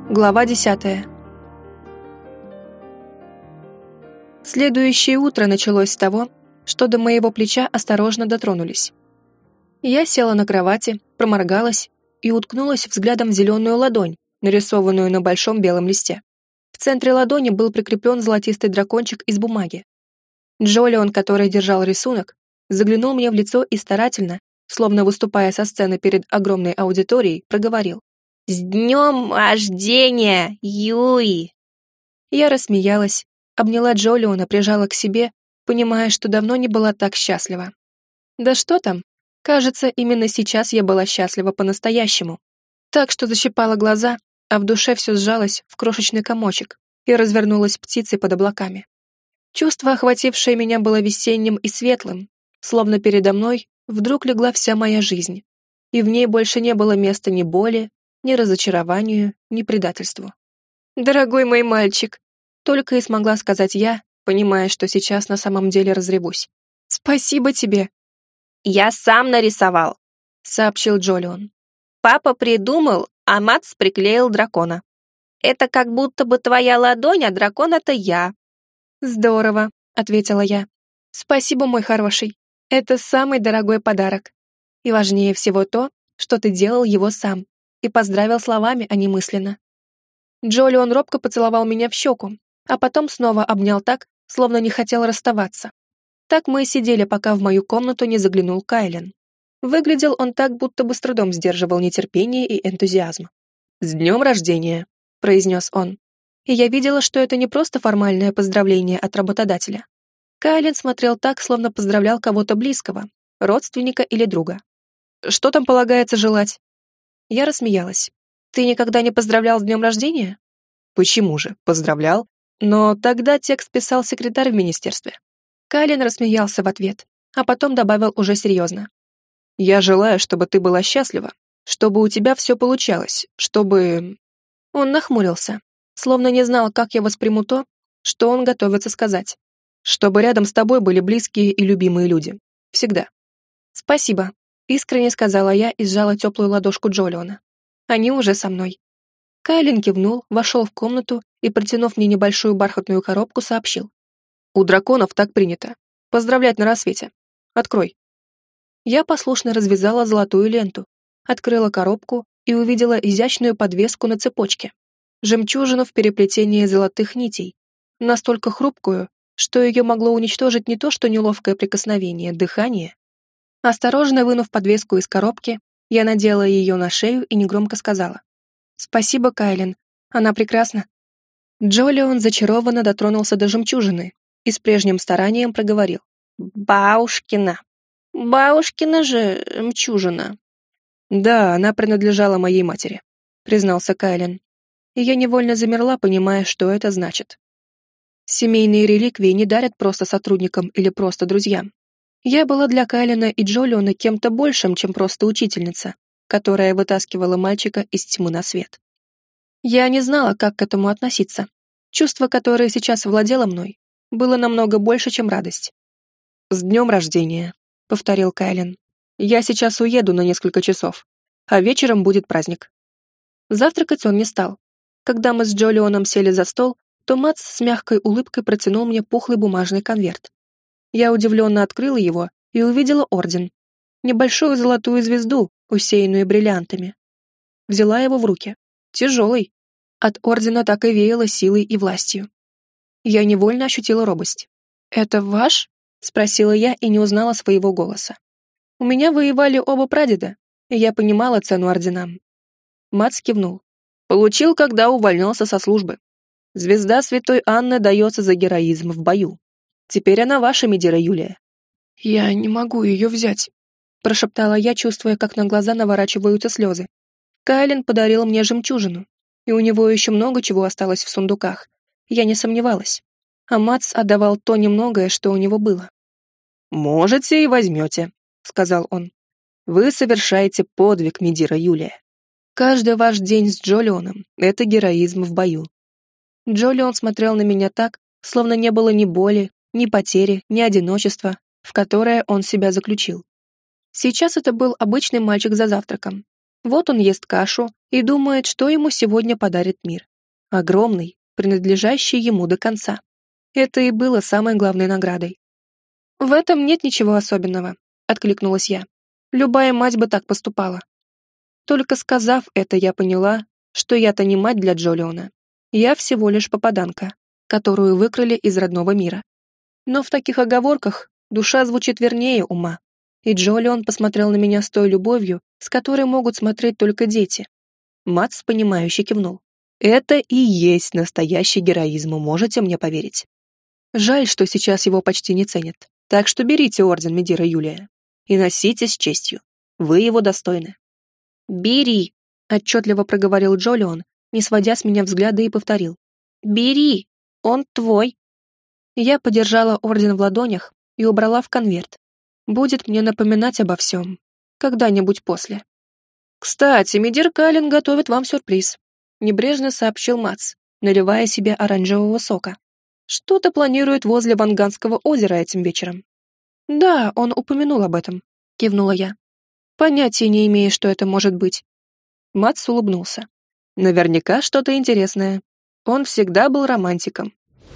Глава 10. Следующее утро началось с того, что до моего плеча осторожно дотронулись. Я села на кровати, проморгалась и уткнулась взглядом в зеленую ладонь, нарисованную на большом белом листе. В центре ладони был прикреплен золотистый дракончик из бумаги. Джолион, который держал рисунок, заглянул мне в лицо и старательно, словно выступая со сцены перед огромной аудиторией, проговорил: «С днем рождения, Юи!» Я рассмеялась, обняла Джолиона, прижала к себе, понимая, что давно не была так счастлива. Да что там, кажется, именно сейчас я была счастлива по-настоящему. Так что защипала глаза, а в душе все сжалось в крошечный комочек и развернулась птицей под облаками. Чувство, охватившее меня, было весенним и светлым, словно передо мной вдруг легла вся моя жизнь, и в ней больше не было места ни боли, ни разочарованию, ни предательству. «Дорогой мой мальчик!» Только и смогла сказать я, понимая, что сейчас на самом деле разревусь. «Спасибо тебе!» «Я сам нарисовал», — сообщил Джолион. «Папа придумал, а Матс приклеил дракона. Это как будто бы твоя ладонь, а дракон — это я». «Здорово», — ответила я. «Спасибо, мой хороший. Это самый дорогой подарок. И важнее всего то, что ты делал его сам и поздравил словами, а не мысленно». Джолион робко поцеловал меня в щеку, а потом снова обнял так, словно не хотел расставаться. Так мы и сидели, пока в мою комнату не заглянул Кайлен. Выглядел он так, будто бы с трудом сдерживал нетерпение и энтузиазм. «С днем рождения», — произнес он. И я видела, что это не просто формальное поздравление от работодателя. Кайлен смотрел так, словно поздравлял кого-то близкого, родственника или друга. «Что там полагается желать?» Я рассмеялась. «Ты никогда не поздравлял с днем рождения?» «Почему же? Поздравлял. Но тогда текст писал секретарь в министерстве». Кайлен рассмеялся в ответ, а потом добавил уже серьезно. «Я желаю, чтобы ты была счастлива, чтобы у тебя все получалось, чтобы...» Он нахмурился, словно не знал, как я восприму то, что он готовится сказать. «Чтобы рядом с тобой были близкие и любимые люди. Всегда». «Спасибо», — искренне сказала я и сжала теплую ладошку Джолиона. «Они уже со мной». Кайлен кивнул, вошел в комнату и, протянув мне небольшую бархатную коробку, сообщил. «У драконов так принято. Поздравлять на рассвете. Открой». Я послушно развязала золотую ленту, открыла коробку и увидела изящную подвеску на цепочке. Жемчужину в переплетении золотых нитей, настолько хрупкую, что ее могло уничтожить не то что неловкое прикосновение, дыхание. Осторожно вынув подвеску из коробки, я надела ее на шею и негромко сказала: «Спасибо, Кайлен, она прекрасна». Джолион зачарованно дотронулся до жемчужины и с прежним старанием проговорил: «Бабушкина. Бабушкина же жемчужина». «Да, она принадлежала моей матери», — признался Кайлен. И я невольно замерла, понимая, что это значит. Семейные реликвии не дарят просто сотрудникам или просто друзьям. Я была для Кайлена и Джолиона кем-то большим, чем просто учительница, которая вытаскивала мальчика из тьмы на свет. Я не знала, как к этому относиться. Чувство, которое сейчас владело мной, было намного больше, чем радость. «С днем рождения», — повторил Кайлен. «Я сейчас уеду на несколько часов, а вечером будет праздник». Завтракать он не стал. Когда мы с Джолионом сели за стол, то Матс с мягкой улыбкой протянул мне пухлый бумажный конверт. Я удивленно открыла его и увидела орден. Небольшую золотую звезду, усеянную бриллиантами. Взяла его в руки. Тяжелый. От ордена так и веяло силой и властью. Я невольно ощутила робость. «Это ваш?» — спросила я и не узнала своего голоса. У меня воевали оба прадеда, и я понимала цену орденам. Матс кивнул. «Получил, когда увольнялся со службы. Звезда святой Анны дается за героизм в бою. Теперь она ваша, Медира Юлия». «Я не могу ее взять», — прошептала я, чувствуя, как на глаза наворачиваются слезы. Кайлен подарил мне жемчужину, и у него еще много чего осталось в сундуках. Я не сомневалась. А Матс отдавал то немногое, что у него было. «Можете и возьмете», — сказал он. «Вы совершаете подвиг, Медира Юлия. Каждый ваш день с Джолионом — это героизм в бою». Джолион смотрел на меня так, словно не было ни боли, ни потери, ни одиночества, в которое он себя заключил. Сейчас это был обычный мальчик за завтраком, Вот он ест кашу и думает, что ему сегодня подарит мир. Огромный, принадлежащий ему до конца. Это и было самой главной наградой. «В этом нет ничего особенного», — откликнулась я. «Любая мать бы так поступала». Только сказав это, я поняла, что я-то не мать для Джолиона. Я всего лишь попаданка, которую выкрали из родного мира. Но в таких оговорках душа звучит вернее ума. И Джолион посмотрел на меня с той любовью, с которой могут смотреть только дети. Матс, понимающе кивнул. Это и есть настоящий героизм, можете мне поверить. Жаль, что сейчас его почти не ценят. Так что берите орден Медира Юлия и носите с честью. Вы его достойны. «Бери», — отчетливо проговорил Джолион, не сводя с меня взгляда, и повторил. «Бери, он твой». Я подержала орден в ладонях и убрала в конверт. Будет мне напоминать обо всем. Когда-нибудь после. «Кстати, Медир Калин готовит вам сюрприз», — небрежно сообщил Мац, наливая себе оранжевого сока. «Что-то планирует возле Ванганского озера этим вечером». «Да, он упомянул об этом», — кивнула я. «Понятия не имею, что это может быть». Мац улыбнулся. «Наверняка что-то интересное. Он всегда был романтиком».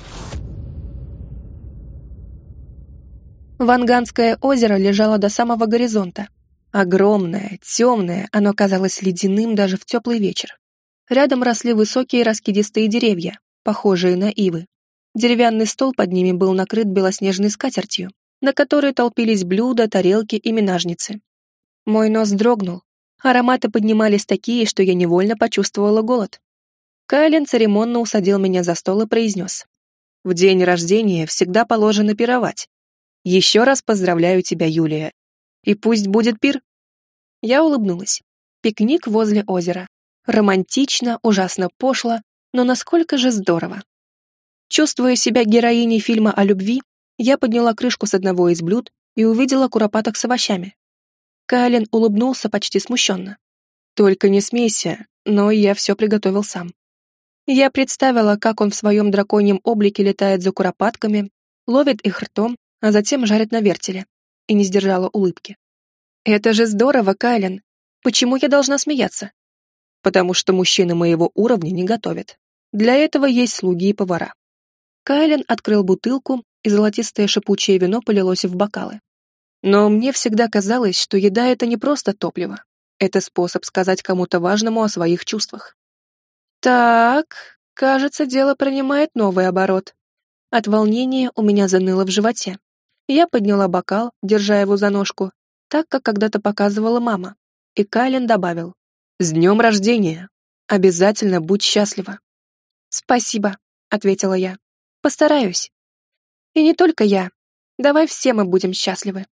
Ванганское озеро лежало до самого горизонта. Огромное, темное, оно казалось ледяным даже в теплый вечер. Рядом росли высокие раскидистые деревья, похожие на ивы. Деревянный стол под ними был накрыт белоснежной скатертью, на которой толпились блюда, тарелки и менажницы. Мой нос дрогнул. Ароматы поднимались такие, что я невольно почувствовала голод. Кайлен церемонно усадил меня за стол и произнес. «В день рождения всегда положено пировать. Еще раз поздравляю тебя, Юлия. И пусть будет пир». Я улыбнулась. Пикник возле озера. Романтично, ужасно пошло, но насколько же здорово. Чувствуя себя героиней фильма о любви, я подняла крышку с одного из блюд и увидела куропаток с овощами. Кайлен улыбнулся почти смущенно. «Только не смейся, но я все приготовил сам». Я представила, как он в своем драконьем облике летает за куропатками, ловит их ртом, а затем жарит на вертеле, и не сдержала улыбки. «Это же здорово, Кайлен! Почему я должна смеяться?» «Потому что мужчины моего уровня не готовят. Для этого есть слуги и повара». Кайлен открыл бутылку, и золотистое шипучее вино полилось в бокалы. Но мне всегда казалось, что еда — это не просто топливо. Это способ сказать кому-то важному о своих чувствах. Так, кажется, дело принимает новый оборот. От волнения у меня заныло в животе. Я подняла бокал, держа его за ножку, так, как когда-то показывала мама. И Кайлен добавил: «С днем рождения! Обязательно будь счастлива!» «Спасибо», — ответила я. «Постараюсь. И не только я. Давай все мы будем счастливы».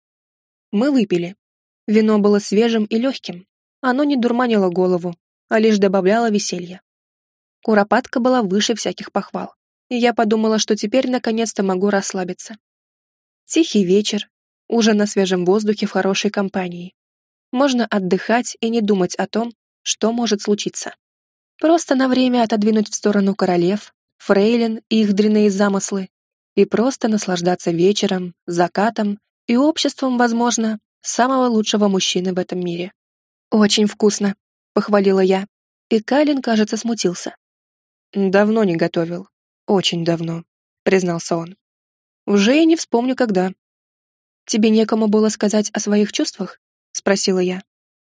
Мы выпили. Вино было свежим и легким. Оно не дурманило голову, а лишь добавляло веселья. Куропатка была выше всяких похвал, и я подумала, что теперь наконец-то могу расслабиться. Тихий вечер, ужин на свежем воздухе в хорошей компании. Можно отдыхать и не думать о том, что может случиться. Просто на время отодвинуть в сторону королев, фрейлин и их дрянные замыслы, и просто наслаждаться вечером, закатом и обществом, возможно, самого лучшего мужчины в этом мире. «Очень вкусно», — похвалила я, и Кайлен, кажется, смутился. «Давно не готовил. Очень давно», — признался он. «Уже и не вспомню, когда». «Тебе некому было сказать о своих чувствах?» — спросила я.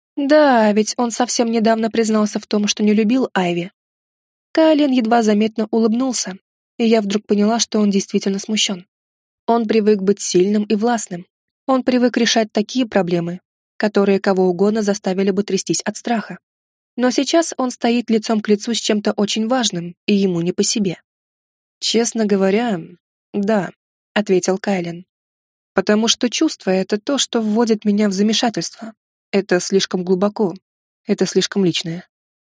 «Да, ведь он совсем недавно признался в том, что не любил Айви». Кайлен едва заметно улыбнулся, и я вдруг поняла, что он действительно смущен. Он привык быть сильным и властным. Он привык решать такие проблемы, которые кого угодно заставили бы трястись от страха. Но сейчас он стоит лицом к лицу с чем-то очень важным, и ему не по себе. «Честно говоря, да», — ответил Кайлен. «Потому что чувство — это то, что вводит меня в замешательство. Это слишком глубоко, это слишком личное».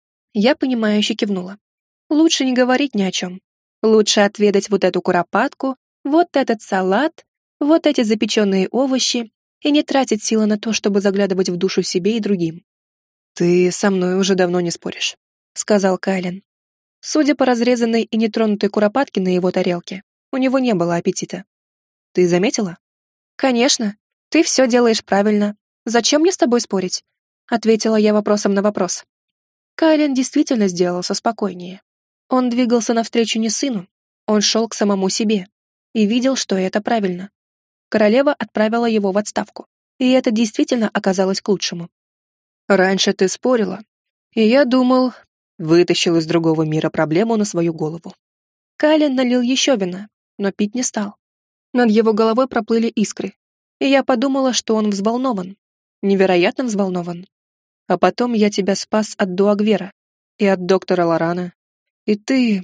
Я понимающе кивнула. Лучше не говорить ни о чем. Лучше отведать вот эту куропатку, вот этот салат, вот эти запеченные овощи и не тратить силы на то, чтобы заглядывать в душу себе и другим. «Ты со мной уже давно не споришь», — сказал Кайлен. Судя по разрезанной и нетронутой куропатке на его тарелке, у него не было аппетита. «Ты заметила?» «Конечно. Ты все делаешь правильно. Зачем мне с тобой спорить? — ответила я вопросом на вопрос. Кайлен действительно сделался спокойнее. Он двигался навстречу не сыну, он шел к самому себе и видел, что это правильно. Королева отправила его в отставку, и это действительно оказалось к лучшему. «Раньше ты спорила, и я думал, вытащил из другого мира проблему на свою голову». Кайлен налил еще вина, но пить не стал. Над его головой проплыли искры, и я подумала, что он взволнован, невероятно взволнован. А потом я тебя спас от Дуагвера и от доктора Лорана, и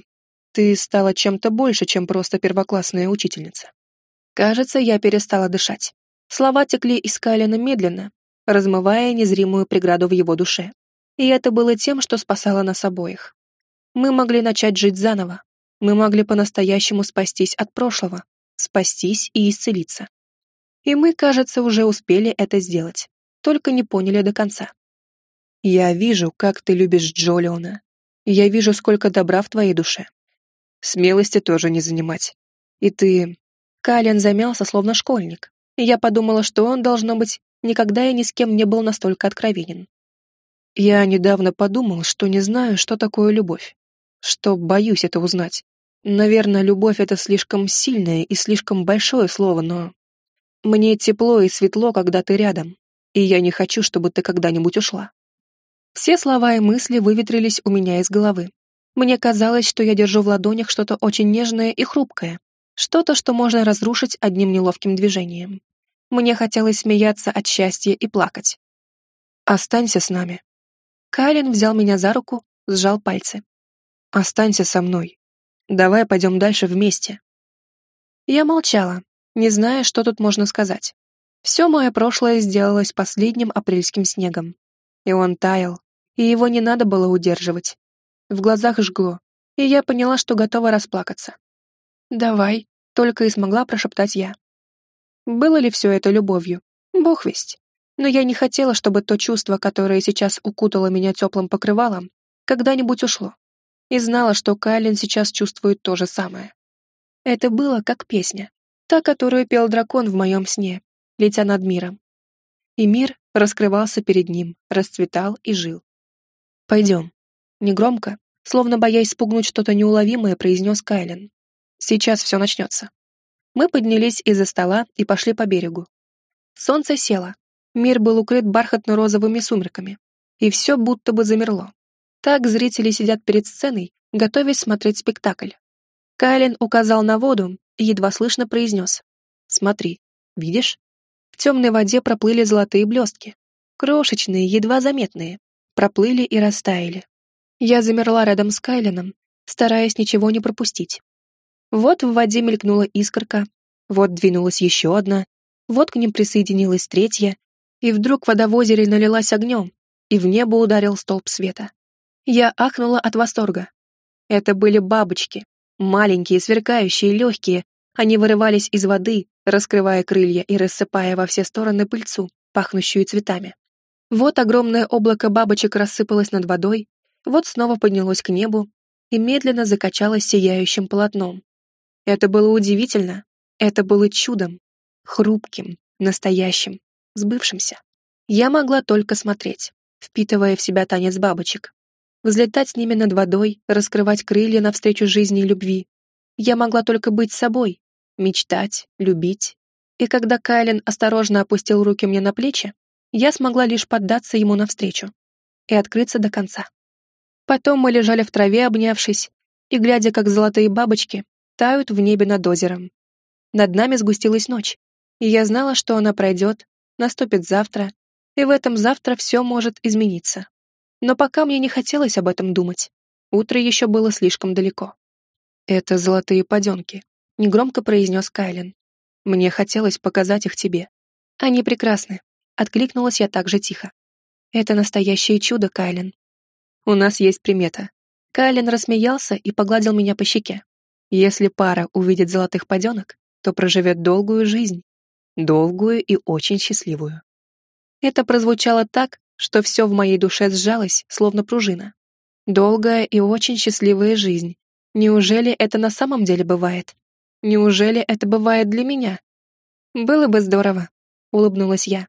ты стала чем-то больше, чем просто первоклассная учительница. Кажется, я перестала дышать. Слова текли из Кайлена медленно, размывая незримую преграду в его душе. И это было тем, что спасало нас обоих. Мы могли начать жить заново. Мы могли по-настоящему спастись от прошлого, спастись и исцелиться. И мы, кажется, уже успели это сделать, только не поняли до конца. Я вижу, как ты любишь Джолиона. Я вижу, сколько добра в твоей душе. Смелости тоже не занимать. И ты... Кайлен замялся, словно школьник, и я подумала, что он, должно быть, никогда и ни с кем не был настолько откровенен. Я недавно подумал, что не знаю, что такое любовь, что боюсь это узнать. Наверное, любовь — это слишком сильное и слишком большое слово, но... Мне тепло и светло, когда ты рядом, и я не хочу, чтобы ты когда-нибудь ушла. Все слова и мысли выветрились у меня из головы. Мне казалось, что я держу в ладонях что-то очень нежное и хрупкое, что-то, что можно разрушить одним неловким движением. Мне хотелось смеяться от счастья и плакать. «Останься с нами». Кайлен взял меня за руку, сжал пальцы. «Останься со мной. Давай пойдем дальше вместе». Я молчала, не зная, что тут можно сказать. Все мое прошлое сделалось последним апрельским снегом. И он таял, и его не надо было удерживать. В глазах жгло, и я поняла, что готова расплакаться. «Давай», — только и смогла прошептать я. Было ли все это любовью? Бог весть. Но я не хотела, чтобы то чувство, которое сейчас укутало меня теплым покрывалом, когда-нибудь ушло. И знала, что Кайлен сейчас чувствует то же самое. Это было как песня, та, которую пел дракон в моем сне, летя над миром. И мир раскрывался перед ним, расцветал и жил. «Пойдем». Негромко, словно боясь спугнуть что-то неуловимое, произнес Кайлен. «Сейчас все начнется». Мы поднялись из-за стола и пошли по берегу. Солнце село, мир был укрыт бархатно-розовыми сумерками, и все будто бы замерло. Так зрители сидят перед сценой, готовясь смотреть спектакль. Кайлен указал на воду и едва слышно произнес: «Смотри, видишь?» В темной воде проплыли золотые блестки, крошечные, едва заметные, проплыли и растаяли. Я замерла рядом с Кайленом, стараясь ничего не пропустить. Вот в воде мелькнула искорка, вот двинулась еще одна, вот к ним присоединилась третья, и вдруг вода в озере налилась огнем, и в небо ударил столб света. Я ахнула от восторга. Это были бабочки, маленькие, сверкающие, легкие. Они вырывались из воды, раскрывая крылья и рассыпая во все стороны пыльцу, пахнущую цветами. Вот огромное облако бабочек рассыпалось над водой, вот снова поднялось к небу и медленно закачалось сияющим полотном. Это было удивительно, это было чудом, хрупким, настоящим, сбывшимся. Я могла только смотреть, впитывая в себя танец бабочек, взлетать с ними над водой, раскрывать крылья навстречу жизни и любви. Я могла только быть собой, мечтать, любить. И когда Кайлен осторожно опустил руки мне на плечи, я смогла лишь поддаться ему навстречу и открыться до конца. Потом мы лежали в траве, обнявшись, и глядя, как золотые бабочки тают в небе над озером. Над нами сгустилась ночь, и я знала, что она пройдет, наступит завтра, и в этом завтра все может измениться. Но пока мне не хотелось об этом думать. Утро еще было слишком далеко. «Это золотые поденки», — негромко произнес Кайлен. «Мне хотелось показать их тебе. Они прекрасны», — откликнулась я так же тихо. «Это настоящее чудо, Кайлен. У нас есть примета». Кайлен рассмеялся и погладил меня по щеке. «Если пара увидит золотых поденок, то проживет долгую жизнь. Долгую и очень счастливую». Это прозвучало так, что все в моей душе сжалось, словно пружина. Долгая и очень счастливая жизнь. Неужели это на самом деле бывает? Неужели это бывает для меня? Было бы здорово, улыбнулась я.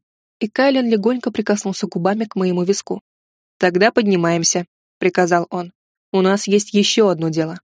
и Кайлен легонько прикоснулся губами к моему виску. «Тогда поднимаемся», — приказал он. «У нас есть еще одно дело».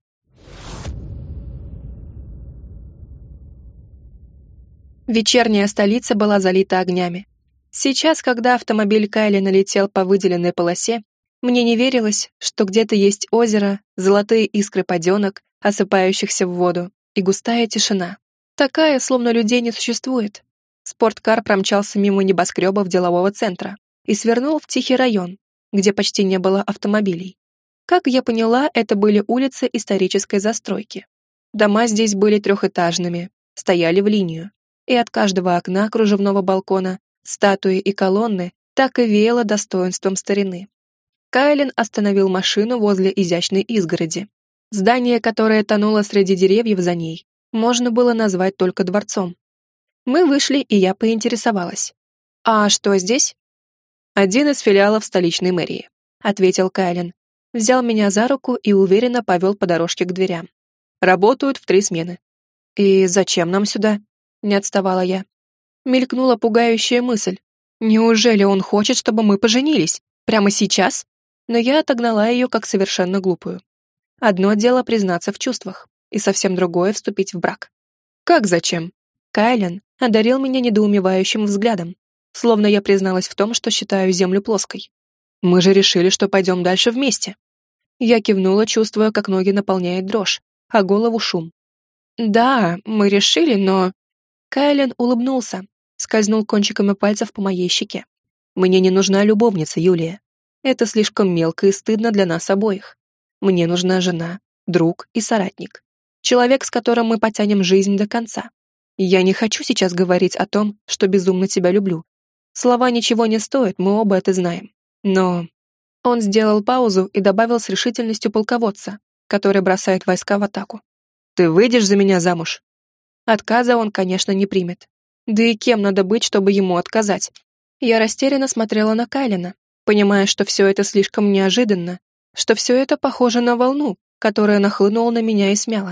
Вечерняя столица была залита огнями. Сейчас, когда автомобиль Кайлена летел по выделенной полосе, мне не верилось, что где-то есть озеро, золотые искры поденок, осыпающихся в воду, и густая тишина. Такая, словно людей не существует. Спорткар промчался мимо небоскребов делового центра и свернул в тихий район, где почти не было автомобилей. Как я поняла, это были улицы исторической застройки. Дома здесь были трехэтажными, стояли в линию, и от каждого окна кружевного балкона, статуи и колонны так и веяло достоинством старины. Кайлен остановил машину возле изящной изгороди. Здание, которое тонуло среди деревьев за ней, можно было назвать только дворцом. Мы вышли, и я поинтересовалась. «А что здесь?» «Один из филиалов столичной мэрии», — ответил Кайлен. Взял меня за руку и уверенно повел по дорожке к дверям. «Работают в 3 смены». «И зачем нам сюда?» — не отставала я. Мелькнула пугающая мысль. «Неужели он хочет, чтобы мы поженились? Прямо сейчас?» Но я отогнала ее как совершенно глупую. Одно дело признаться в чувствах, и совсем другое — вступить в брак. «Как зачем?» Кайлен одарил меня недоумевающим взглядом, словно я призналась в том, что считаю Землю плоской. «Мы же решили, что пойдем дальше вместе». Я кивнула, чувствуя, как ноги наполняет дрожь, а голову шум. «Да, мы решили, но...» Кайлен улыбнулся, скользнул кончиками пальцев по моей щеке. «Мне не нужна любовница, Юлия. Это слишком мелко и стыдно для нас обоих. Мне нужна жена, друг и соратник. Человек, с которым мы потянем жизнь до конца. Я не хочу сейчас говорить о том, что безумно тебя люблю. Слова ничего не стоят, мы оба это знаем. Но...» Он сделал паузу и добавил с решительностью полководца, который бросает войска в атаку. «Ты выйдешь за меня замуж?» Отказа он, конечно, не примет. Да и кем надо быть, чтобы ему отказать? Я растерянно смотрела на Кайлена, понимая, что все это слишком неожиданно, что все это похоже на волну, которая нахлынула на меня и смяла.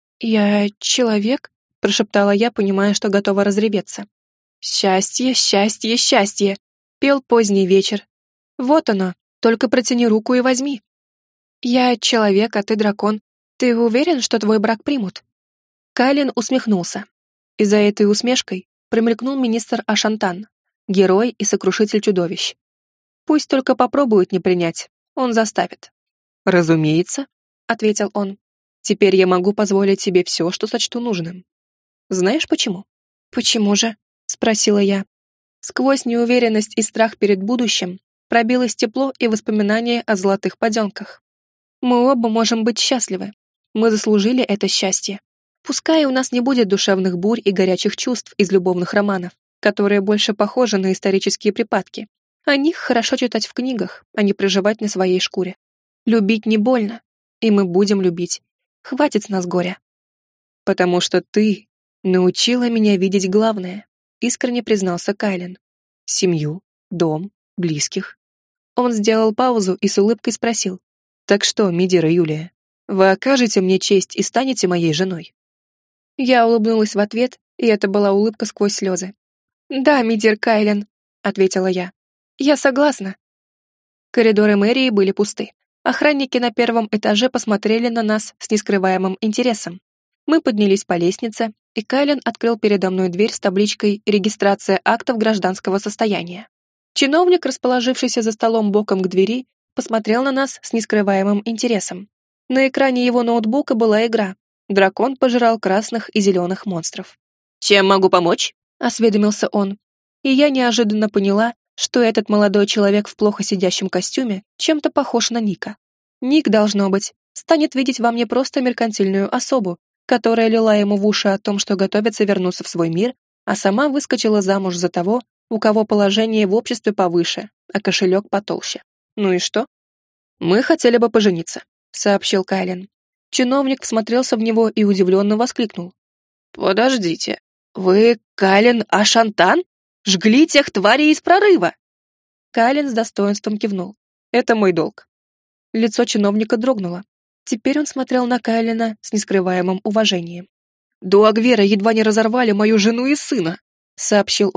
«Я человек?» — прошептала я, понимая, что готова разреветься. «Счастье, счастье, счастье!» — пел поздний вечер. «Вот оно, только протяни руку и возьми». «Я человек, а ты дракон. Ты уверен, что твой брак примут?» Кайлен усмехнулся. И за этой усмешкой промелькнул министр Ашантан, герой и сокрушитель чудовищ. «Пусть только попробуют не принять, он заставит». «Разумеется», — ответил он. «Теперь я могу позволить себе все, что сочту нужным». «Знаешь почему?» «Почему же?» — спросила я. Сквозь неуверенность и страх перед будущим пробилось тепло и воспоминания о золотых поденках. Мы оба можем быть счастливы. Мы заслужили это счастье. Пускай у нас не будет душевных бурь и горячих чувств из любовных романов, которые больше похожи на исторические припадки. О них хорошо читать в книгах, а не проживать на своей шкуре. Любить не больно, и мы будем любить. Хватит с нас горя. «Потому что ты научила меня видеть главное», — искренне признался Кайлен. «Семью, дом, близких». Он сделал паузу и с улыбкой спросил. «Так что, Мидира Юлия, вы окажете мне честь и станете моей женой?» Я улыбнулась в ответ, и это была улыбка сквозь слезы. «Да, Мидир Кайлен», — ответила я. «Я согласна». Коридоры мэрии были пусты. Охранники на 1-м этаже посмотрели на нас с нескрываемым интересом. Мы поднялись по лестнице, и Кайлен открыл передо мной дверь с табличкой «Регистрация актов гражданского состояния». Чиновник, расположившийся за столом боком к двери, посмотрел на нас с нескрываемым интересом. На экране его ноутбука была игра. Дракон пожирал красных и зеленых монстров. «Чем могу помочь?» — осведомился он. И я неожиданно поняла, что этот молодой человек в плохо сидящем костюме чем-то похож на Ника. Ник, должно быть, станет видеть во мне просто меркантильную особу, которая лила ему в уши о том, что готовится вернуться в свой мир, а сама выскочила замуж за того, у кого положение в обществе повыше, а кошелек потолще. Ну и что? «Мы хотели бы пожениться», — сообщил Кайлен. Чиновник всмотрелся в него и удивленно воскликнул. «Подождите, вы Кайлен Ашантан? Жгли тех тварей из прорыва!» Кайлен с достоинством кивнул. «Это мой долг». Лицо чиновника дрогнуло. Теперь он смотрел на Кайлена с нескрываемым уважением. «Дуагвера едва не разорвали мою жену и сына», — сообщил он.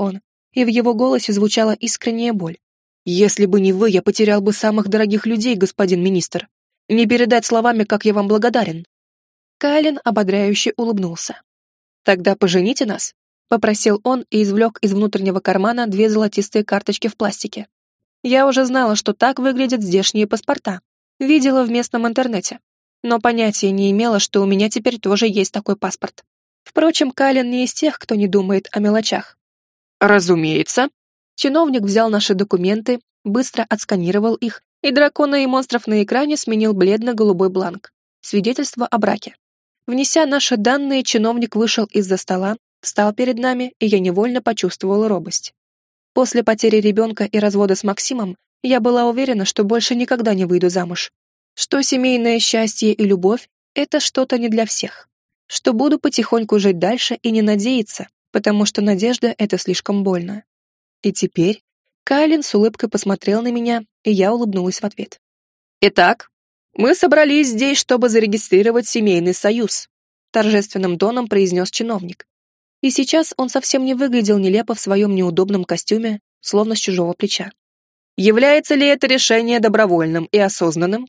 и в его голосе звучала искренняя боль. «Если бы не вы, я потерял бы самых дорогих людей, господин министр. Не передать словами, как я вам благодарен». Кайлен ободряюще улыбнулся. «Тогда пожените нас», — попросил он и извлек из внутреннего кармана 2 золотистые карточки в пластике. Я уже знала, что так выглядят здешние паспорта. Видела в местном интернете. Но понятия не имела, что у меня теперь тоже есть такой паспорт. Впрочем, Кайлен не из тех, кто не думает о мелочах. «Разумеется». Чиновник взял наши документы, быстро отсканировал их, и дракона и монстров на экране сменил бледно-голубой бланк. Свидетельство о браке. Внеся наши данные, чиновник вышел из-за стола, встал перед нами, и я невольно почувствовала робость. После потери ребенка и развода с Максимом я была уверена, что больше никогда не выйду замуж. Что семейное счастье и любовь — это что-то не для всех. Что буду потихоньку жить дальше и не надеяться, потому что надежда — это слишком больно. И теперь Кайлен с улыбкой посмотрел на меня, и я улыбнулась в ответ. «Итак, мы собрались здесь, чтобы зарегистрировать семейный союз», торжественным тоном произнес чиновник. И сейчас он совсем не выглядел нелепо в своем неудобном костюме, словно с чужого плеча. «Является ли это решение добровольным и осознанным?»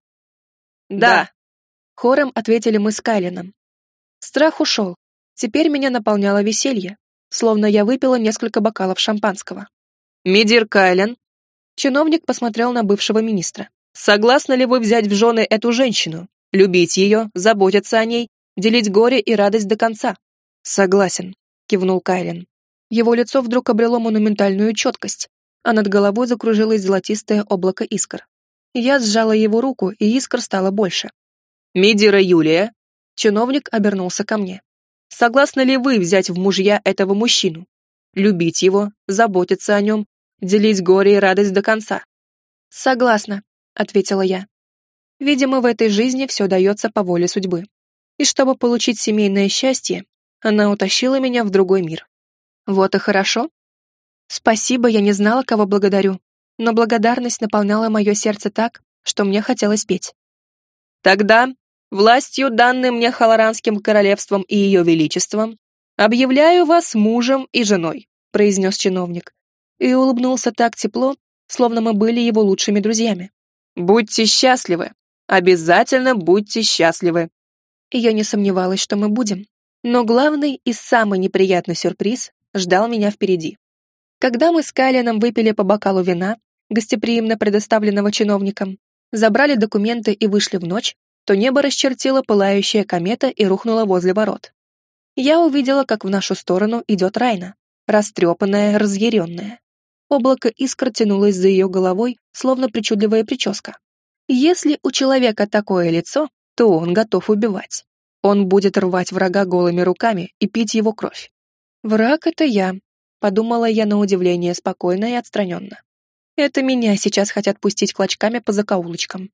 «Да», — хором ответили мы с Кайленом. Страх ушел. Теперь меня наполняло веселье, словно я выпила несколько бокалов шампанского. «Мидир Кайлен», — чиновник посмотрел на бывшего министра, «согласны ли вы взять в жены эту женщину, любить ее, заботиться о ней, делить горе и радость до конца?» «Согласен», — кивнул Кайлен. Его лицо вдруг обрело монументальную четкость, а над головой закружилось золотистое облако искр. Я сжала его руку, и искр стало больше. «Мидира Юлия», — чиновник обернулся ко мне, «согласны ли вы взять в мужья этого мужчину? Любить его, заботиться о нем, делить горе и радость до конца?» «Согласна», — ответила я. Видимо, в этой жизни все дается по воле судьбы. И чтобы получить семейное счастье, она утащила меня в другой мир. Вот и хорошо. Спасибо, я не знала, кого благодарю, но благодарность наполняла мое сердце так, что мне хотелось петь. «Тогда, властью, данной мне Халаранским королевством и ее величеством, объявляю вас мужем и женой», произнес чиновник, и улыбнулся так тепло, словно мы были его лучшими друзьями. «Будьте счастливы, обязательно будьте счастливы». И я не сомневалась, что мы будем. Но главный и самый неприятный сюрприз ждал меня впереди. Когда мы с Кайленом выпили по бокалу вина, гостеприимно предоставленного чиновником, забрали документы и вышли в ночь, то небо расчертила пылающая комета и рухнула возле ворот. Я увидела, как в нашу сторону идет Райна, растрепанная, разъяренная. Облако искр тянулось за ее головой, словно причудливая прическа. Если у человека такое лицо, то он готов убивать. Он будет рвать врага голыми руками и пить его кровь. «Враг — это я», — подумала я на удивление спокойно и отстраненно. «Это меня сейчас хотят пустить клочками по закоулочкам».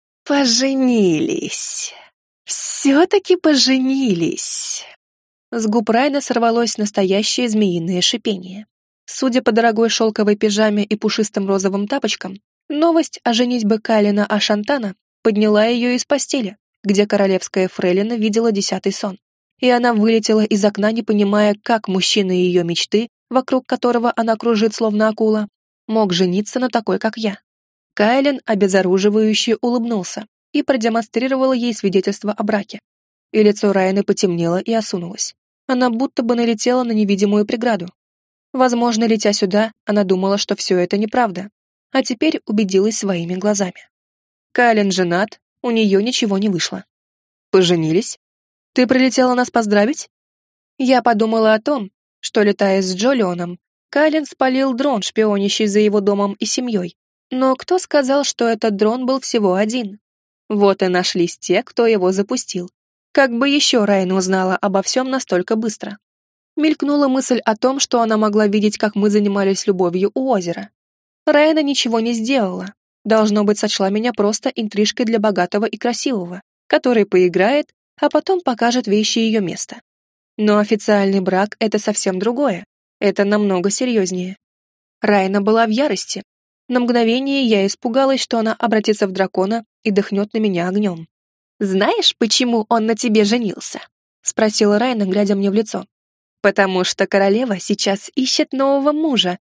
«Поженились! Все-таки поженились!» С губ Райна сорвалось настоящее змеиное шипение. Судя по дорогой шелковой пижаме и пушистым розовым тапочкам, новость о женитьбе Кайлена Ашантана подняла ее из постели, где королевская фрейлина видела 10-й сон. И она вылетела из окна, не понимая, как мужчина ее мечты, вокруг которого она кружит словно акула, мог жениться на такой, как я. Кайлен обезоруживающе улыбнулся и продемонстрировал ей свидетельство о браке. И лицо Райаны потемнело и осунулось. Она будто бы налетела на невидимую преграду. Возможно, летя сюда, она думала, что все это неправда, а теперь убедилась своими глазами. Кайлен женат, у нее ничего не вышло. «Поженились? Ты прилетела нас поздравить?» Я подумала о том, что, летая с Джолионом, Кайлен спалил дрон, шпионящий за его домом и семьей. Но кто сказал, что этот дрон был всего один? Вот и нашлись те, кто его запустил. Как бы еще Райна узнала обо всем настолько быстро? Мелькнула мысль о том, что она могла видеть, как мы занимались любовью у озера. Райна ничего не сделала. Должно быть, сочла меня просто интрижкой для богатого и красивого, который поиграет, а потом покажет вещи ее места. Но официальный брак — это совсем другое. Это намного серьезнее. Райна была в ярости. На мгновение я испугалась, что она обратится в дракона и дыхнет на меня огнем. «Знаешь, почему он на тебе женился?» — спросила Райна, глядя мне в лицо. «Потому что королева сейчас ищет нового мужа,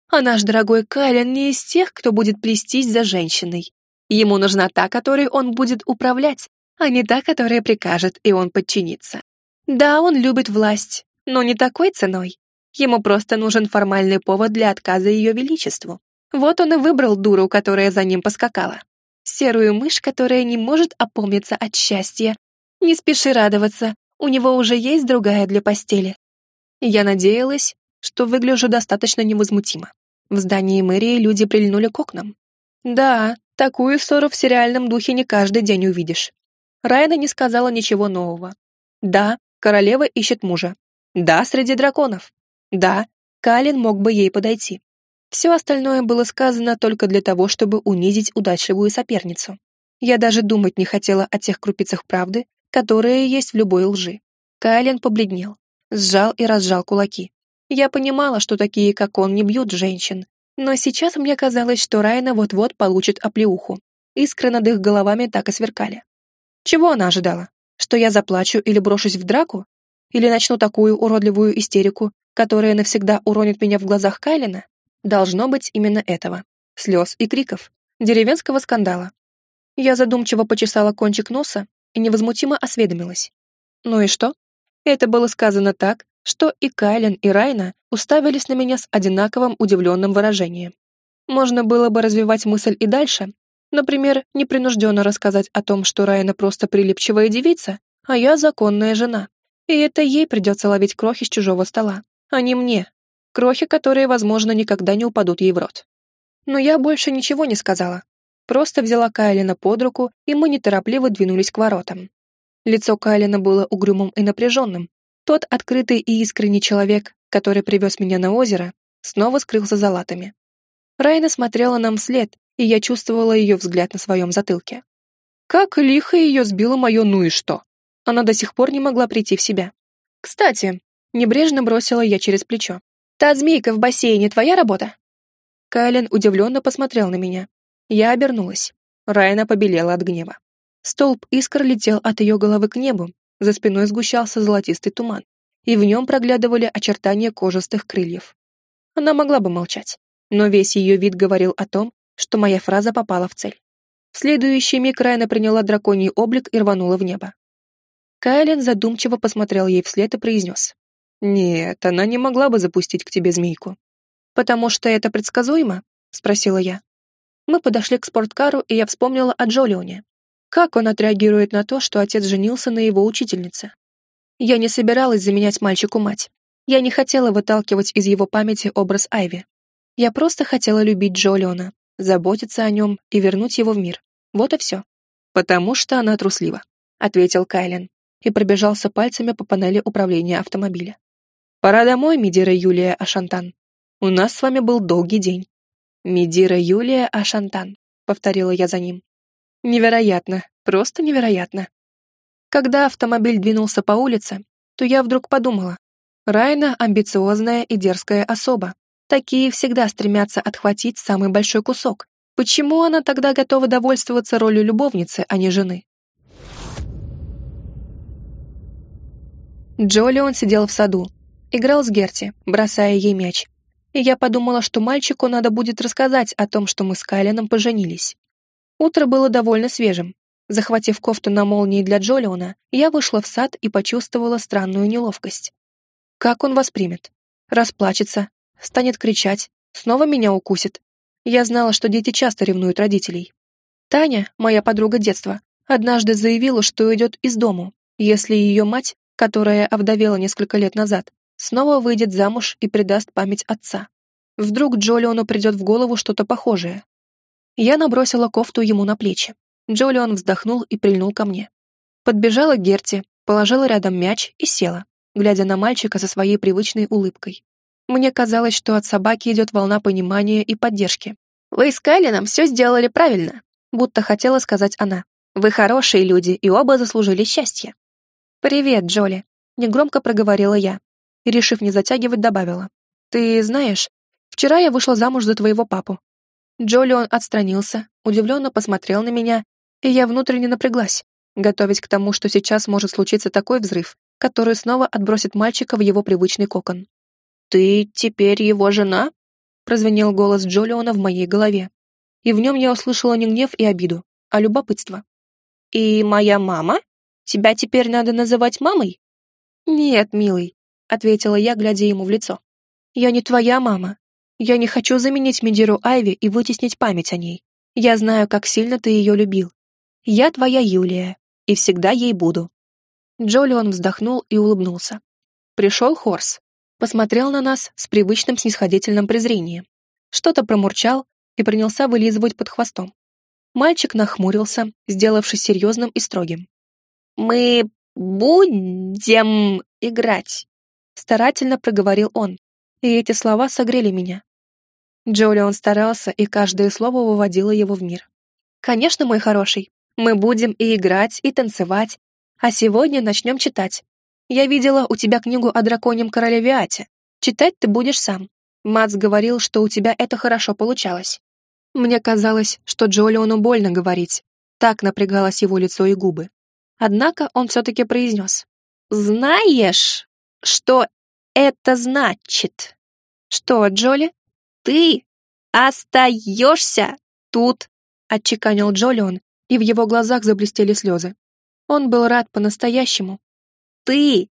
А наш дорогой Кайлен не из тех, кто будет плестись за женщиной. Ему нужна та, которой он будет управлять, а не та, которая прикажет, и он подчинится. Да, он любит власть, но не такой ценой. Ему просто нужен формальный повод для отказа Ее Величеству. Вот он и выбрал дуру, которая за ним поскакала. Серую мышь, которая не может опомниться от счастья. Не спеши радоваться, у него уже есть другая для постели. Я надеялась, что выгляжу достаточно невозмутимо. В здании мэрии люди прильнули к окнам. Да, такую ссору в сериальном духе не каждый день увидишь. Райна не сказала ничего нового. Да, королева ищет мужа. Да, среди драконов. Да, Кайлен мог бы ей подойти. Все остальное было сказано только для того, чтобы унизить удачливую соперницу. Я даже думать не хотела о тех крупицах правды, которые есть в любой лжи. Кайлен побледнел, сжал и разжал кулаки. Я понимала, что такие, как он, не бьют женщин, но сейчас мне казалось, что Райна вот-вот получит оплеуху. Искры над их головами так и сверкали. Чего она ожидала? Что я заплачу или брошусь в драку? Или начну такую уродливую истерику, которая навсегда уронит меня в глазах Кайлена? Должно быть именно этого. Слез и криков. Деревенского скандала. Я задумчиво почесала кончик носа и невозмутимо осведомилась. Ну и что? Это было сказано так, что и Кайлен, и Райна уставились на меня с одинаковым удивленным выражением. Можно было бы развивать мысль и дальше. Например, непринужденно рассказать о том, что Райна просто прилипчивая девица, а я законная жена. И это ей придется ловить крохи с чужого стола, а не мне. Крохи, которые, возможно, никогда не упадут ей в рот. Но я больше ничего не сказала. Просто взяла Кайлена под руку, и мы неторопливо двинулись к воротам. Лицо Кайлена было угрюмым и напряженным. Тот открытый и искренний человек, который привез меня на озеро, снова скрылся за латами. Райна смотрела нам вслед, и я чувствовала ее взгляд на своем затылке. Как лихо ее сбило мое «ну и что». Она до сих пор не могла прийти в себя. «Кстати», — небрежно бросила я через плечо, «та змейка в бассейне твоя работа?» Кайлен удивленно посмотрел на меня. Я обернулась. Райна побелела от гнева. Столб искр летел от ее головы к небу, за спиной сгущался золотистый туман, и в нем проглядывали очертания кожистых крыльев. Она могла бы молчать, но весь ее вид говорил о том, что моя фраза попала в цель. В следующий миг Райна приняла драконий облик и рванула в небо. Кайлен задумчиво посмотрел ей вслед и произнес. «Нет, она не могла бы запустить к тебе змейку». «Потому что это предсказуемо?» — спросила я. Мы подошли к спорткару, и я вспомнила о Джолионе. Как он отреагирует на то, что отец женился на его учительнице? Я не собиралась заменять мальчику мать. Я не хотела выталкивать из его памяти образ Айви. Я просто хотела любить Джолиона, заботиться о нем и вернуть его в мир. Вот и все. «Потому что она труслива», — ответил Кайлен и пробежался пальцами по панели управления автомобиля. «Пора домой, Медира Юлия Ашантан. У нас с вами был долгий день». «Медира Юлия Ашантан», — повторила я за ним. Невероятно, просто невероятно. Когда автомобиль двинулся по улице, то я вдруг подумала, Райна амбициозная и дерзкая особа. Такие всегда стремятся отхватить самый большой кусок. Почему она тогда готова довольствоваться ролью любовницы, а не жены? Джолион сидел в саду, играл с Герти, бросая ей мяч. И я подумала, что мальчику надо будет рассказать о том, что мы с Кайленом поженились. Утро было довольно свежим. Захватив кофту на молнии для Джолиона, я вышла в сад и почувствовала странную неловкость. Как он воспримет? Расплачется, станет кричать, снова меня укусит. Я знала, что дети часто ревнуют родителей. Таня, моя подруга детства, однажды заявила, что уйдет из дому, если ее мать, которая овдовела несколько лет назад, снова выйдет замуж и предаст память отца. Вдруг Джолиону придет в голову что-то похожее. Я набросила кофту ему на плечи. Джолион вздохнул и прильнул ко мне. Подбежала к Герти, положила рядом мяч и села, глядя на мальчика со своей привычной улыбкой. Мне казалось, что от собаки идет волна понимания и поддержки. «Вы с Кайленом все сделали правильно», будто хотела сказать она. «Вы хорошие люди и оба заслужили счастье». «Привет, Джоли», — негромко проговорила я, и, решив не затягивать, добавила. «Ты знаешь, вчера я вышла замуж за твоего папу». Джолион отстранился, удивленно посмотрел на меня, и я внутренне напряглась, готовясь к тому, что сейчас может случиться такой взрыв, который снова отбросит мальчика в его привычный кокон. «Ты теперь его жена?» прозвенел голос Джолиона в моей голове. И в нем я услышала не гнев и обиду, а любопытство. «И моя мама? Тебя теперь надо называть мамой?» «Нет, милый», — ответила я, глядя ему в лицо. «Я не твоя мама. Я не хочу заменить Медиру Айви и вытеснить память о ней. Я знаю, как сильно ты ее любил. Я твоя Юлия, и всегда ей буду». Джолион вздохнул и улыбнулся. Пришел Хорс, посмотрел на нас с привычным снисходительным презрением. Что-то промурчал и принялся вылизывать под хвостом. Мальчик нахмурился, сделавшись серьезным и строгим. «Мы будем играть», — старательно проговорил он, и эти слова согрели меня. Джолион старался, и каждое слово выводило его в мир. «Конечно, мой хороший, мы будем и играть, и танцевать, а сегодня начнем читать. Я видела у тебя книгу о драконьем короле Виате. Читать ты будешь сам. Мац говорил, что у тебя это хорошо получалось». Мне казалось, что Джолиону больно говорить. Так напрягалось его лицо и губы. Однако он все-таки произнес. «Знаешь, что это значит?» «Что, Джоли?» «Ты остаешься тут», — отчеканил Джолион, и в его глазах заблестели слезы. Он был рад по-настоящему. «Ты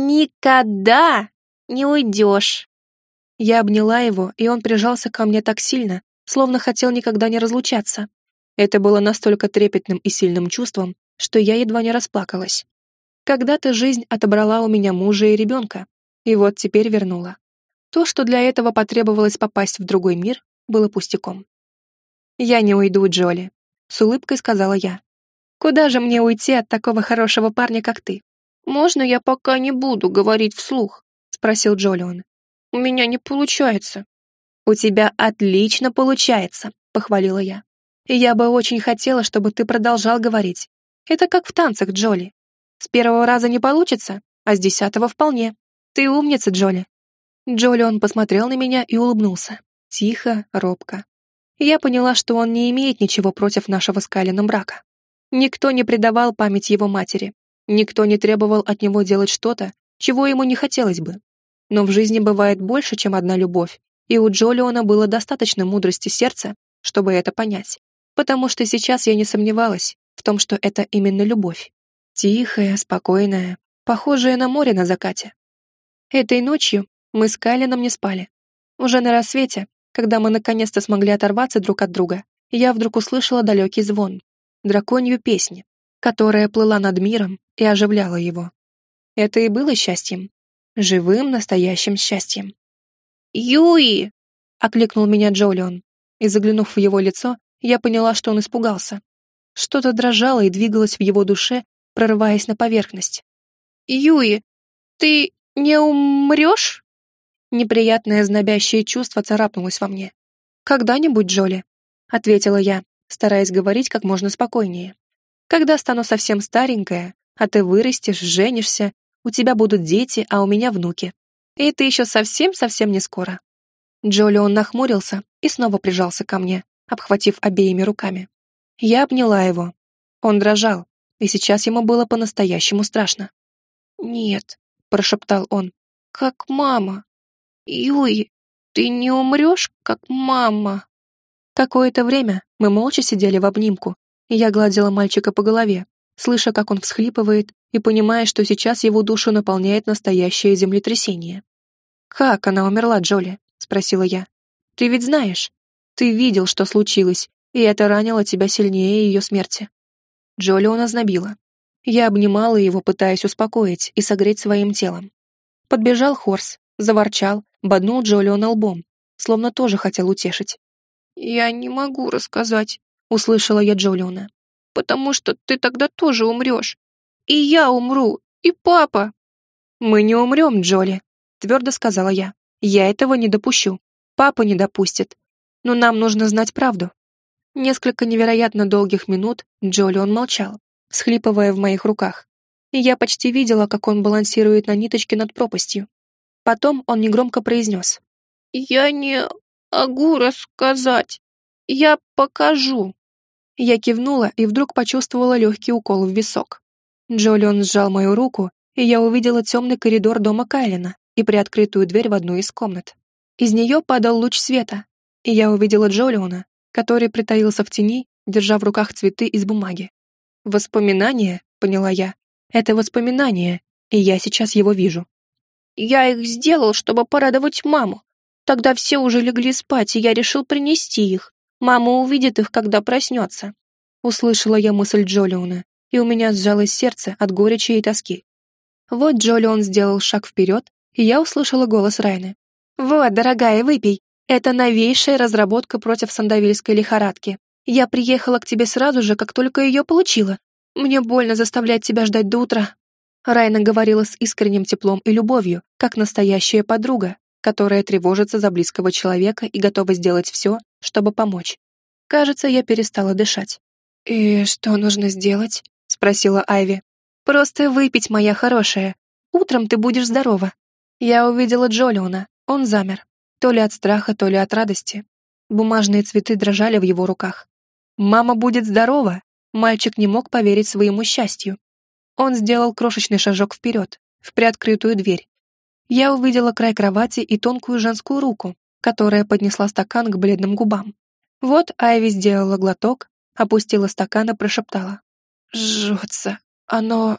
никогда не уйдешь». Я обняла его, и он прижался ко мне так сильно, словно хотел никогда не разлучаться. Это было настолько трепетным и сильным чувством, что я едва не расплакалась. Когда-то жизнь отобрала у меня мужа и ребенка, и вот теперь вернула. То, что для этого потребовалось попасть в другой мир, было пустяком. «Я не уйду, Джоли», — с улыбкой сказала я. «Куда же мне уйти от такого хорошего парня, как ты?» «Можно я пока не буду говорить вслух?» — спросил Джолион. «У меня не получается». «У тебя отлично получается», — похвалила я. «И я бы очень хотела, чтобы ты продолжал говорить. Это как в танцах, Джоли. С первого раза не получится, а с 10-го вполне. Ты умница, Джоли». Джолион посмотрел на меня и улыбнулся. Тихо, робко. Я поняла, что он не имеет ничего против нашего с Кайлином брака. Никто не предавал память его матери. Никто не требовал от него делать что-то, чего ему не хотелось бы. Но в жизни бывает больше, чем одна любовь, и у Джолиона было достаточно мудрости сердца, чтобы это понять. Потому что сейчас я не сомневалась в том, что это именно любовь. Тихая, спокойная, похожая на море на закате. Этой ночью мы с Кайлином не спали. Уже на рассвете, когда мы наконец-то смогли оторваться друг от друга, я вдруг услышала далекий звон, драконью песни, которая плыла над миром и оживляла его. Это и было счастьем. Живым, настоящим счастьем. «Юи!» — окликнул меня Джолион, и, заглянув в его лицо, я поняла, что он испугался. Что-то дрожало и двигалось в его душе, прорываясь на поверхность. «Юи, ты не умрешь?» Неприятное знобящее чувство царапнулось во мне. «Когда-нибудь, Джоли», — ответила я, стараясь говорить как можно спокойнее. «Когда стану совсем старенькая, а ты вырастешь, женишься, у тебя будут дети, а у меня внуки. И это еще совсем-совсем не скоро». Джолион нахмурился и снова прижался ко мне, обхватив обеими руками. Я обняла его. Он дрожал, и сейчас ему было по-настоящему страшно. «Нет», — прошептал он, — «как мама. Юй, ты не умрешь, как мама». Какое-то время мы молча сидели в обнимку, и я гладила мальчика по голове, слыша, как он всхлипывает, и понимая, что сейчас его душу наполняет настоящее землетрясение. «Как она умерла, Джоли?» — спросила я. «Ты ведь знаешь. Ты видел, что случилось, и это ранило тебя сильнее ее смерти». Джолиона знобила. Я обнимала его, пытаясь успокоить и согреть своим телом. Подбежал Хорс, заворчал, боднул Джолиона лбом, словно тоже хотел утешить. «Я не могу рассказать», — услышала я Джолиона, «потому что ты тогда тоже умрешь. И я умру, и папа». «Мы не умрем, Джоли», — твердо сказала я. «Я этого не допущу. Папа не допустит. Но нам нужно знать правду». Несколько невероятно долгих минут Джолион молчал, всхлипывая в моих руках. И я почти видела, как он балансирует на ниточке над пропастью. Потом он негромко произнес. «Я не могу рассказать. Я покажу». Я кивнула и вдруг почувствовала легкий укол в висок. Джолион сжал мою руку, и я увидела темный коридор дома Кайлина и приоткрытую дверь в одну из комнат. Из нее падал луч света, и я увидела Джолиона, который притаился в тени, держа в руках цветы из бумаги. «Воспоминания», — поняла я, — «это воспоминания, и я сейчас его вижу». «Я их сделал, чтобы порадовать маму. Тогда все уже легли спать, и я решил принести их. Мама увидит их, когда проснется». Услышала я мысль Джолиона, и у меня сжалось сердце от горечи и тоски. Вот Джолион сделал шаг вперед, и я услышала голос Райны. «Вот, дорогая, выпей. Это новейшая разработка против сандавильской лихорадки. Я приехала к тебе сразу же, как только ее получила. Мне больно заставлять тебя ждать до утра». Райна говорила с искренним теплом и любовью, как настоящая подруга, которая тревожится за близкого человека и готова сделать все, чтобы помочь. Кажется, я перестала дышать. «И что нужно сделать?» — спросила Айви. «Просто выпить, моя хорошая. Утром ты будешь здорова». Я увидела Джолиона. Он замер. То ли от страха, то ли от радости. Бумажные цветы дрожали в его руках. «Мама будет здорова!» Мальчик не мог поверить своему счастью. Он сделал крошечный шажок вперед, в приоткрытую дверь. Я увидела край кровати и тонкую женскую руку, которая поднесла стакан к бледным губам. Вот Айви сделала глоток, опустила стакан и прошептала. «Жжется. Оно...»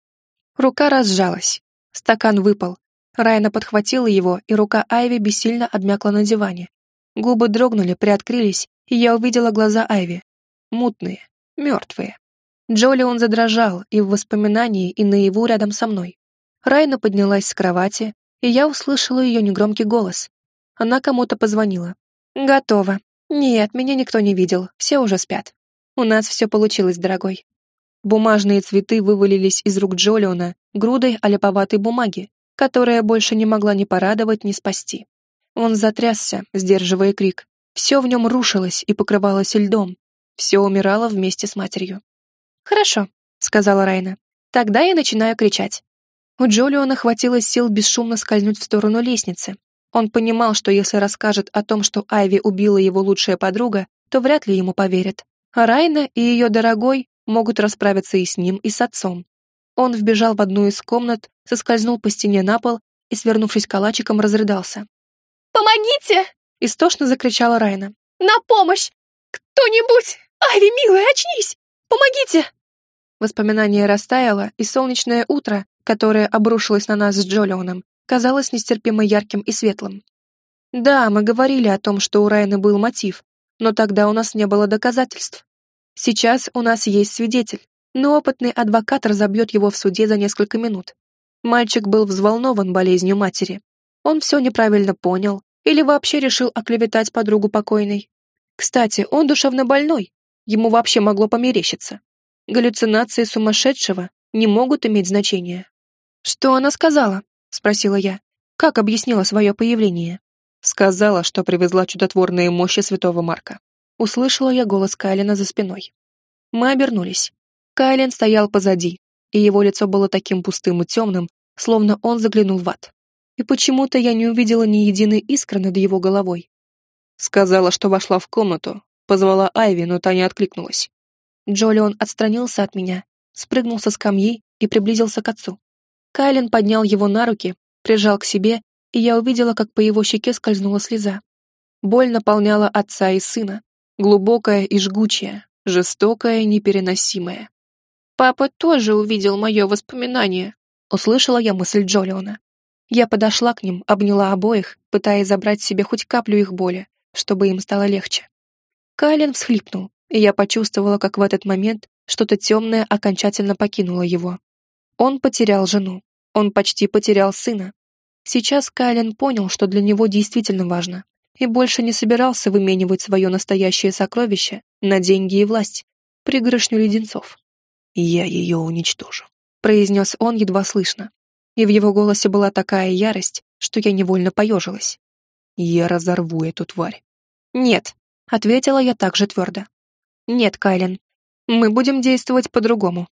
Рука разжалась. Стакан выпал. Райна подхватила его, и рука Айви бессильно обмякла на диване. Губы дрогнули, приоткрылись, и я увидела глаза Айви. Мутные, мертвые. Джолион задрожал и в воспоминании, и наяву рядом со мной. Райна поднялась с кровати, и я услышала ее негромкий голос. Она кому-то позвонила. «Готово. Нет, меня никто не видел, все уже спят. У нас все получилось, дорогой». Бумажные цветы вывалились из рук Джолиона грудой аляповатой бумаги, которая больше не могла ни порадовать, ни спасти. Он затрясся, сдерживая крик. Все в нем рушилось и покрывалось льдом. Все умирало вместе с матерью. «Хорошо», — сказала Райна. «Тогда я начинаю кричать». У Джолиона хватило сил бесшумно скользнуть в сторону лестницы. Он понимал, что если расскажет о том, что Айви убила его лучшая подруга, то вряд ли ему поверят. А Райна и ее дорогой могут расправиться и с ним, и с отцом. Он вбежал в одну из комнат, соскользнул по стене на пол и, свернувшись калачиком, разрыдался. «Помогите!» — истошно закричала Райна. «На помощь! Кто-нибудь! Айви, милая, очнись! Помогите!» Воспоминание растаяло, и солнечное утро, которое обрушилось на нас с Джолионом, казалось нестерпимо ярким и светлым. Да, мы говорили о том, что у Райны был мотив, но тогда у нас не было доказательств. Сейчас у нас есть свидетель, но опытный адвокат разобьет его в суде за несколько минут. Мальчик был взволнован болезнью матери. Он все неправильно понял или вообще решил оклеветать подругу покойной. Кстати, он душевно больной, ему вообще могло померещиться. Галлюцинации сумасшедшего не могут иметь значения. «Что она сказала?» — спросила я. «Как объяснила свое появление?» Сказала, что привезла чудотворные мощи святого Марка. Услышала я голос Кайлина за спиной. Мы обернулись. Кайлин стоял позади, и его лицо было таким пустым и темным, словно он заглянул в ад. И почему-то я не увидела ни единой искры над его головой. Сказала, что вошла в комнату, позвала Айви, но та не откликнулась. Джолион отстранился от меня, спрыгнул со скамьи и приблизился к отцу. Кайлин поднял его на руки, прижал к себе, и я увидела, как по его щеке скользнула слеза. Боль наполняла отца и сына, глубокая и жгучая, жестокая и непереносимая. «Папа тоже увидел мое воспоминание», — услышала я мысль Джолиона. Я подошла к ним, обняла обоих, пытаясь забрать себе хоть каплю их боли, чтобы им стало легче. Кайлин всхлипнул, и я почувствовала, как в этот момент что-то темное окончательно покинуло его. Он потерял жену, он почти потерял сына. Сейчас Кайлин понял, что для него действительно важно, и больше не собирался выменивать свое настоящее сокровище на деньги и власть, пригоршню леденцов. «Я ее уничтожу», — произнес он едва слышно, и в его голосе была такая ярость, что я невольно поежилась. «Я разорву эту тварь». «Нет», — ответила я также твердо. «Нет, Кайлин, мы будем действовать по-другому».